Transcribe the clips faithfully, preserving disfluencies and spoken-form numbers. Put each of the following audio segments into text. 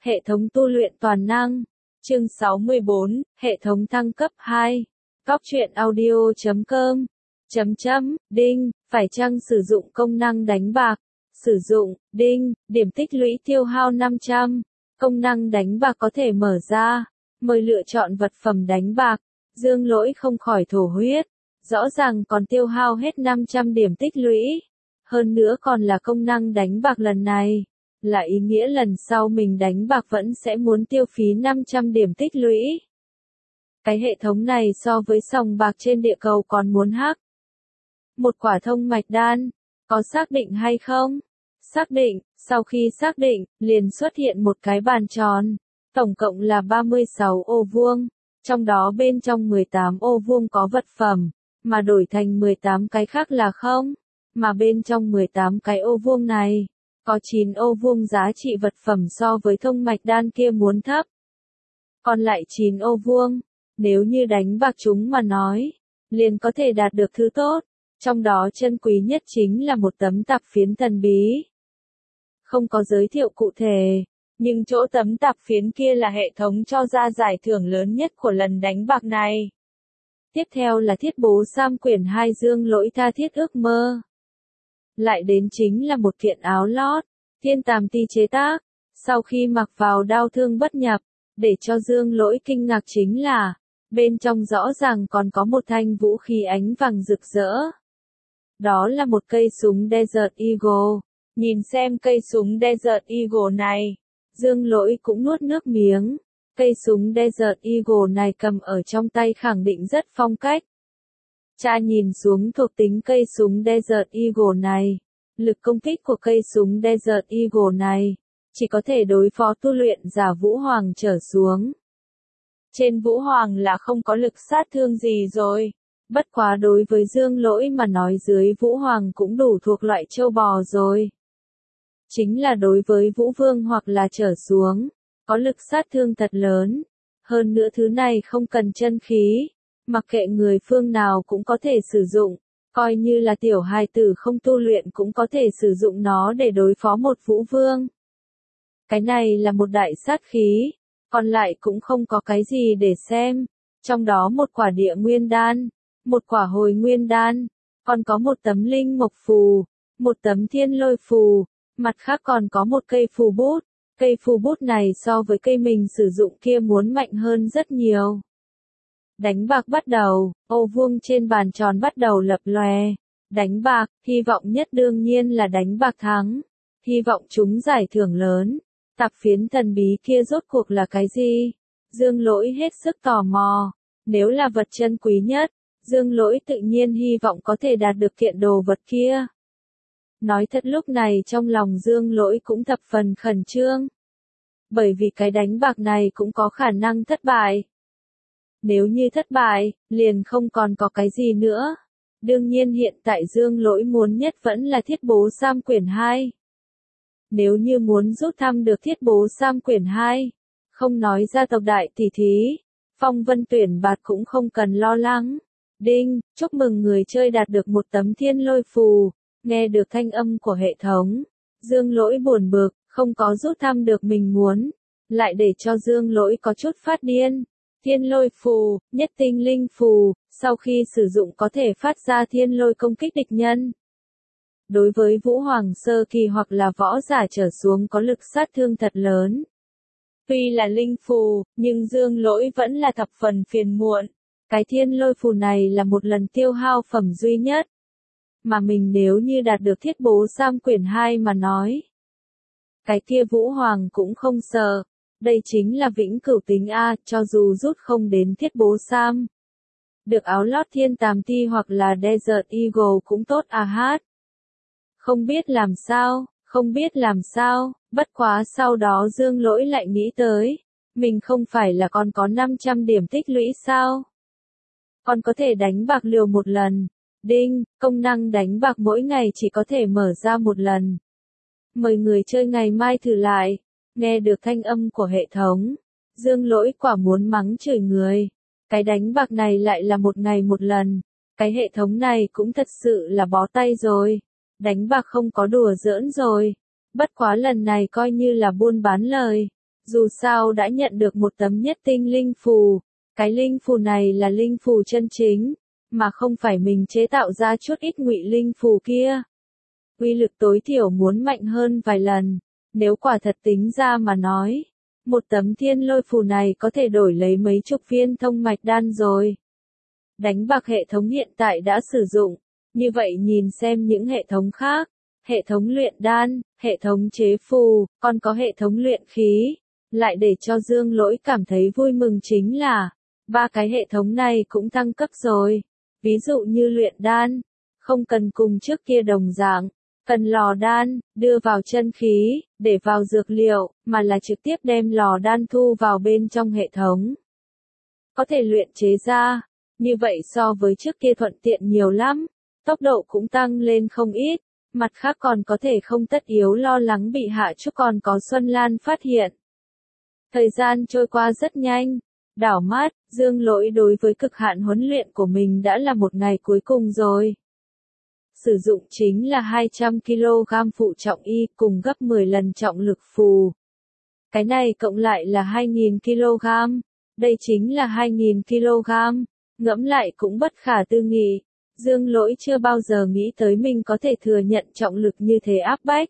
Hệ thống tu luyện toàn năng. Chương sáu mươi bốn, hệ thống thăng cấp hai. Cóc truyện audio chấm com. Chấm chấm, đinh, phải chăng sử dụng công năng đánh bạc? Sử dụng, đinh, điểm tích lũy tiêu hao năm trăm. Công năng đánh bạc có thể mở ra. Mời lựa chọn vật phẩm đánh bạc. Dương Lỗi không khỏi thổ huyết. Rõ ràng còn tiêu hao hết năm trăm điểm tích lũy. Hơn nữa còn là công năng đánh bạc lần này. Là ý nghĩa lần sau mình đánh bạc vẫn sẽ muốn tiêu phí năm trăm điểm tích lũy. Cái hệ thống này so với sòng bạc trên địa cầu còn muốn hack. Một quả thông mạch đan, có xác định hay không? Xác định, sau khi xác định, liền xuất hiện một cái bàn tròn, tổng cộng là ba mươi sáu ô vuông, trong đó bên trong mười tám ô vuông có vật phẩm, mà đổi thành mười tám cái khác là không, mà bên trong mười tám cái ô vuông này, có chín ô vuông giá trị vật phẩm so với thông mạch đan kia muốn thấp. Còn lại chín ô vuông, nếu như đánh bạc chúng mà nói, liền có thể đạt được thứ tốt, trong đó chân quý nhất chính là một tấm tạp phiến thần bí. Không có giới thiệu cụ thể, nhưng chỗ tấm tạp phiến kia là hệ thống cho ra giải thưởng lớn nhất của lần đánh bạc này. Tiếp theo là thiết bố Sam quyển hai Dương Lỗi tha thiết ước mơ. Lại đến chính là một kiện áo lót, Thiên Tàm Ti chế tác, sau khi mặc vào đau thương bất nhập, để cho Dương Lỗi kinh ngạc chính là, bên trong rõ ràng còn có một thanh vũ khí ánh vàng rực rỡ. Đó là một cây súng Desert Eagle. Nhìn xem cây súng Desert Eagle này, Dương Lỗi cũng nuốt nước miếng. Cây súng Desert Eagle này cầm ở trong tay khẳng định rất phong cách. Cha nhìn xuống thuộc tính cây súng Desert Eagle này. Lực công kích của cây súng Desert Eagle này, chỉ có thể đối phó tu luyện giả Vũ Hoàng trở xuống. Trên Vũ Hoàng là không có lực sát thương gì rồi. Bất quá đối với Dương Lỗi mà nói dưới Vũ Hoàng cũng đủ thuộc loại châu bò rồi. Chính là đối với Vũ Vương hoặc là trở xuống, có lực sát thương thật lớn. Hơn nữa thứ này không cần chân khí, mặc kệ người phương nào cũng có thể sử dụng, coi như là tiểu hài tử không tu luyện cũng có thể sử dụng nó để đối phó một Vũ Vương. Cái này là một đại sát khí, còn lại cũng không có cái gì để xem, trong đó một quả địa nguyên đan, một quả hồi nguyên đan, còn có một tấm linh mộc phù, một tấm thiên lôi phù, mặt khác còn có một cây phù bút. Cây phù bút này so với cây mình sử dụng kia muốn mạnh hơn rất nhiều. Đánh bạc bắt đầu, ô vuông trên bàn tròn bắt đầu lập lòe. Đánh bạc, hy vọng nhất đương nhiên là đánh bạc thắng. Hy vọng chúng giải thưởng lớn. Tạp phiến thần bí kia rốt cuộc là cái gì? Dương Lỗi hết sức tò mò. Nếu là vật chân quý nhất, Dương Lỗi tự nhiên hy vọng có thể đạt được kiện đồ vật kia. Nói thật lúc này trong lòng Dương Lỗi cũng thập phần khẩn trương. Bởi vì cái đánh bạc này cũng có khả năng thất bại. Nếu như thất bại, liền không còn có cái gì nữa. Đương nhiên hiện tại Dương Lỗi muốn nhất vẫn là thiết bố Sam quyển hai. Nếu như muốn rút thăm được thiết bố Sam quyển hai, không nói ra tộc đại tỷ thí, Phong Vân tuyển bạt cũng không cần lo lắng. Đinh, chúc mừng người chơi đạt được một tấm thiên lôi phù. Nghe được thanh âm của hệ thống, Dương Lỗi buồn bực, không có rút thăm được mình muốn, lại để cho Dương Lỗi có chút phát điên. Thiên lôi phù, nhất tinh linh phù, sau khi sử dụng có thể phát ra thiên lôi công kích địch nhân. Đối với Vũ Hoàng sơ kỳ hoặc là võ giả trở xuống có lực sát thương thật lớn. Tuy là linh phù, nhưng Dương Lỗi vẫn là thập phần phiền muộn. Cái thiên lôi phù này là một lần tiêu hao phẩm duy nhất. Mà mình nếu như đạt được thiết bố Sam quyển hai mà nói. Cái kia Vũ Hoàng cũng không sợ. Đây chính là vĩnh cửu tính A, cho dù rút không đến thiết bố Sam. Được áo lót Thiên Tàm Ti hoặc là Desert Eagle cũng tốt à hát. Không biết làm sao, không biết làm sao, bất quá sau đó Dương Lỗi lại nghĩ tới. Mình không phải là còn có năm trăm điểm tích lũy sao? Còn có thể đánh bạc liều một lần. Đinh, công năng đánh bạc mỗi ngày chỉ có thể mở ra một lần. Mời người chơi ngày mai thử lại. Nghe được thanh âm của hệ thống, Dương Lỗi quả muốn mắng chửi người. Cái đánh bạc này lại là một ngày một lần. Cái hệ thống này cũng thật sự là bó tay rồi. Đánh bạc không có đùa giỡn rồi. Bất quá lần này coi như là buôn bán lời. Dù sao đã nhận được một tấm nhất tinh linh phù, cái linh phù này là linh phù chân chính, mà không phải mình chế tạo ra chút ít ngụy linh phù kia. Uy lực tối thiểu muốn mạnh hơn vài lần, nếu quả thật tính ra mà nói, một tấm thiên lôi phù này có thể đổi lấy mấy chục viên thông mạch đan rồi. Đánh bạc hệ thống hiện tại đã sử dụng, như vậy nhìn xem những hệ thống khác, hệ thống luyện đan, hệ thống chế phù, còn có hệ thống luyện khí. Lại để cho Dương Lỗi cảm thấy vui mừng chính là, ba cái hệ thống này cũng tăng cấp rồi. Ví dụ như luyện đan, không cần cùng trước kia đồng dạng, cần lò đan, đưa vào chân khí, để vào dược liệu, mà là trực tiếp đem lò đan thu vào bên trong hệ thống. Có thể luyện chế ra, như vậy so với trước kia thuận tiện nhiều lắm, tốc độ cũng tăng lên không ít, mặt khác còn có thể không tất yếu lo lắng bị Hạ Trúc còn có Xuân Lan phát hiện. Thời gian trôi qua rất nhanh, đảo mắt, Dương Lỗi đối với cực hạn huấn luyện của mình đã là một ngày cuối cùng rồi. Sử dụng chính là hai trăm ki lô gam phụ trọng y cùng gấp mười lần trọng lực phù. Cái này cộng lại là hai nghìn ki lô gam, đây chính là hai nghìn ki lô gam, ngẫm lại cũng bất khả tư nghị. Dương Lỗi chưa bao giờ nghĩ tới mình có thể thừa nhận trọng lực như thế áp bách.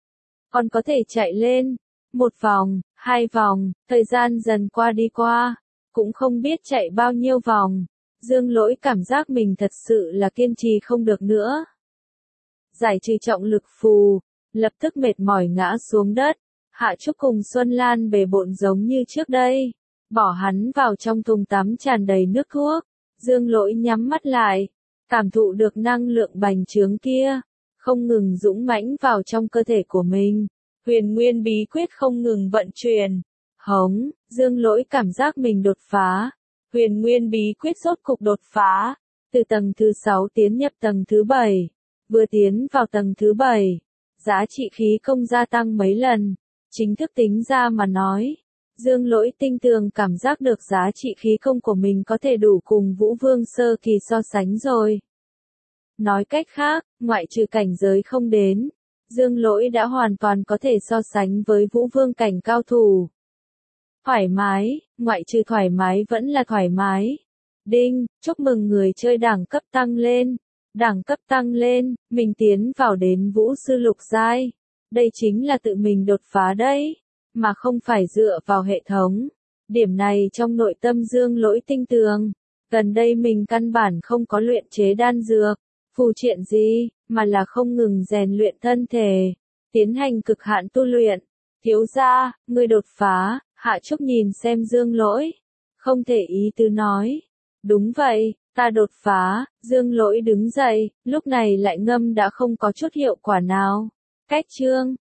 Còn có thể chạy lên, một vòng, hai vòng, thời gian dần qua đi qua, cũng không biết chạy bao nhiêu vòng. Dương Lỗi cảm giác mình thật sự là kiên trì không được nữa. Giải trừ trọng lực phù, lập tức mệt mỏi ngã xuống đất. Hạ Trúc cùng Xuân Lan bề bộn giống như trước đây, bỏ hắn vào trong thùng tắm tràn đầy nước thuốc. Dương Lỗi nhắm mắt lại, cảm thụ được năng lượng bành trướng kia, không ngừng dũng mãnh vào trong cơ thể của mình. Huyền nguyên bí quyết không ngừng vận chuyển. Hống, Dương Lỗi cảm giác mình đột phá. Huyền nguyên bí quyết rốt cục đột phá. Từ tầng thứ sáu tiến nhập tầng thứ bảy. Vừa tiến vào tầng thứ bảy, giá trị khí công gia tăng mấy lần. Chính thức tính ra mà nói, Dương Lỗi tinh tường cảm giác được giá trị khí công của mình có thể đủ cùng Vũ Vương sơ kỳ so sánh rồi. Nói cách khác, ngoại trừ cảnh giới không đến, Dương Lỗi đã hoàn toàn có thể so sánh với Vũ Vương cảnh cao thủ. Thoải mái, ngoại trừ thoải mái vẫn là thoải mái. Đinh, chúc mừng người chơi đẳng cấp tăng lên. Đẳng cấp tăng lên, mình tiến vào đến Vũ sư lục giai. Đây chính là tự mình đột phá đấy, mà không phải dựa vào hệ thống. Điểm này trong nội tâm Dương Lỗi tinh tường. Gần đây mình căn bản không có luyện chế đan dược, phù triện gì, mà là không ngừng rèn luyện thân thể, tiến hành cực hạn tu luyện. Thiếu gia, người đột phá. Hạ Trúc nhìn xem Dương Lỗi, không thể ý tứ nói. Đúng vậy, ta đột phá. Dương Lỗi đứng dậy, lúc này lại ngâm đã không có chút hiệu quả nào. Cách chương